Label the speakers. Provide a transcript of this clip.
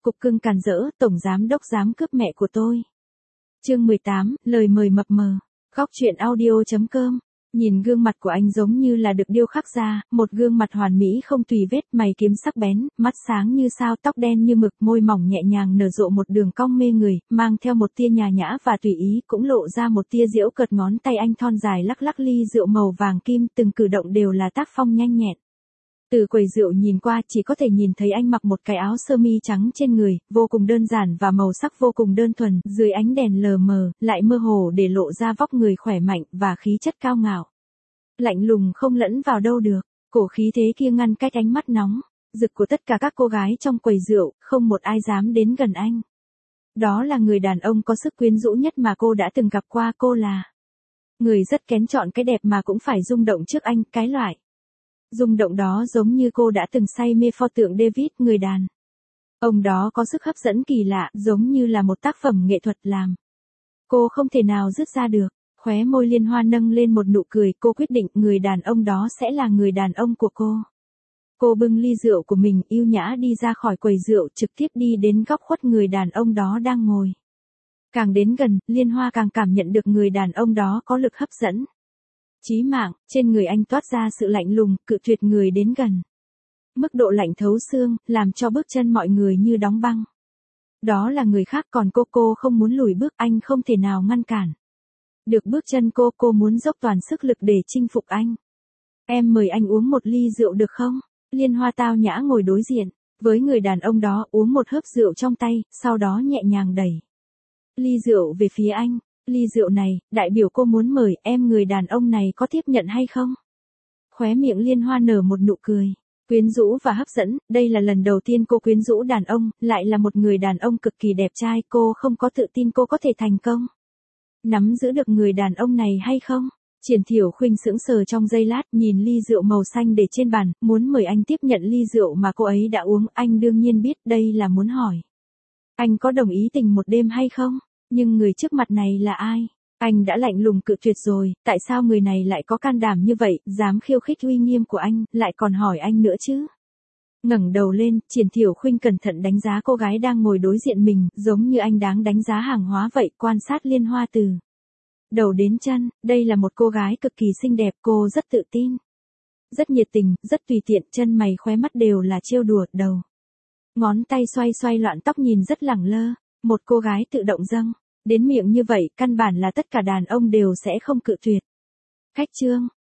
Speaker 1: cục cưng càn rỡ, tổng giám đốc dám cướp mẹ của tôi. Chương 18, lời mời mập mờ. Góc truyện audio.com. Nhìn gương mặt của anh giống như là được điêu khắc ra, một gương mặt hoàn mỹ không tùy vết, mày kiếm sắc bén, mắt sáng như sao, tóc đen như mực, môi mỏng nhẹ nhàng nở rộ một đường cong mê người, mang theo một tia nhã nhã và tùy ý, cũng lộ ra một tia diễu cợt, ngón tay anh thon dài lắc lắc ly rượu màu vàng kim, từng cử động đều là tác phong nhanh nhẹn. Từ quầy rượu nhìn qua chỉ có thể nhìn thấy anh mặc một cái áo sơ mi trắng trên người, vô cùng đơn giản và màu sắc vô cùng đơn thuần, dưới ánh đèn lờ mờ, lại mơ hồ để lộ ra vóc người khỏe mạnh và khí chất cao ngạo. Lạnh lùng không lẫn vào đâu được, cổ khí thế kia ngăn cách ánh mắt nóng rực của tất cả các cô gái trong quầy rượu, không một ai dám đến gần anh. Đó là người đàn ông có sức quyến rũ nhất mà cô đã từng gặp qua, cô là người rất kén chọn cái đẹp mà cũng phải rung động trước anh, cái loại rung động đó giống như cô đã từng say mê pho tượng David, người đàn ông đó có sức hấp dẫn kỳ lạ, giống như là một tác phẩm nghệ thuật làm cô không thể nào dứt ra được. Khóe môi Liên Hoa nâng lên một nụ cười, cô quyết định người đàn ông đó sẽ là người đàn ông của cô. Cô bưng ly rượu của mình yêu nhã đi ra khỏi quầy rượu, trực tiếp đi đến góc khuất người đàn ông đó đang ngồi. Càng đến gần, Liên Hoa càng cảm nhận được người đàn ông đó có lực hấp dẫn chí mạng, trên người anh toát ra sự lạnh lùng, cự tuyệt người đến gần. Mức độ lạnh thấu xương, làm cho bước chân mọi người như đóng băng. Đó là người khác, còn cô không muốn lùi bước, anh không thể nào ngăn cản được bước chân cô muốn dốc toàn sức lực để chinh phục anh. Em mời anh uống một ly rượu được không? Liên Hoa tao nhã ngồi đối diện với người đàn ông đó, uống một hớp rượu trong tay, sau đó nhẹ nhàng đẩy ly rượu về phía anh. Ly rượu này, đại biểu cô muốn mời em, người đàn ông này có tiếp nhận hay không? Khóe miệng Liên Hoa nở một nụ cười quyến rũ và hấp dẫn, đây là lần đầu tiên cô quyến rũ đàn ông, lại là một người đàn ông cực kỳ đẹp trai, cô không có tự tin cô có thể thành công nắm giữ được người đàn ông này hay không? Triển Thiểu Khuynh sững sờ trong giây lát, nhìn ly rượu màu xanh để trên bàn, muốn mời anh tiếp nhận ly rượu mà cô ấy đã uống, anh đương nhiên biết đây là muốn hỏi anh có đồng ý tình một đêm hay không, nhưng người trước mặt này là ai? Anh đã lạnh lùng cự tuyệt rồi, tại sao người này lại có can đảm như vậy, dám khiêu khích uy nghiêm của anh, lại còn hỏi anh nữa chứ? Ngẩng đầu lên, Triển Thiểu Khuynh cẩn thận đánh giá cô gái đang ngồi đối diện mình, giống như anh đáng đánh giá hàng hóa vậy, quan sát Liên Hoa từ đầu đến chân, đây là một cô gái cực kỳ xinh đẹp, cô rất tự tin, rất nhiệt tình, rất tùy tiện, chân mày khóe mắt đều là trêu đùa, đầu ngón tay xoay xoay loạn tóc nhìn rất lẳng lơ, một cô gái tự động dâng đến miệng như vậy, căn bản là tất cả đàn ông đều sẽ không cự tuyệt. Khách trương,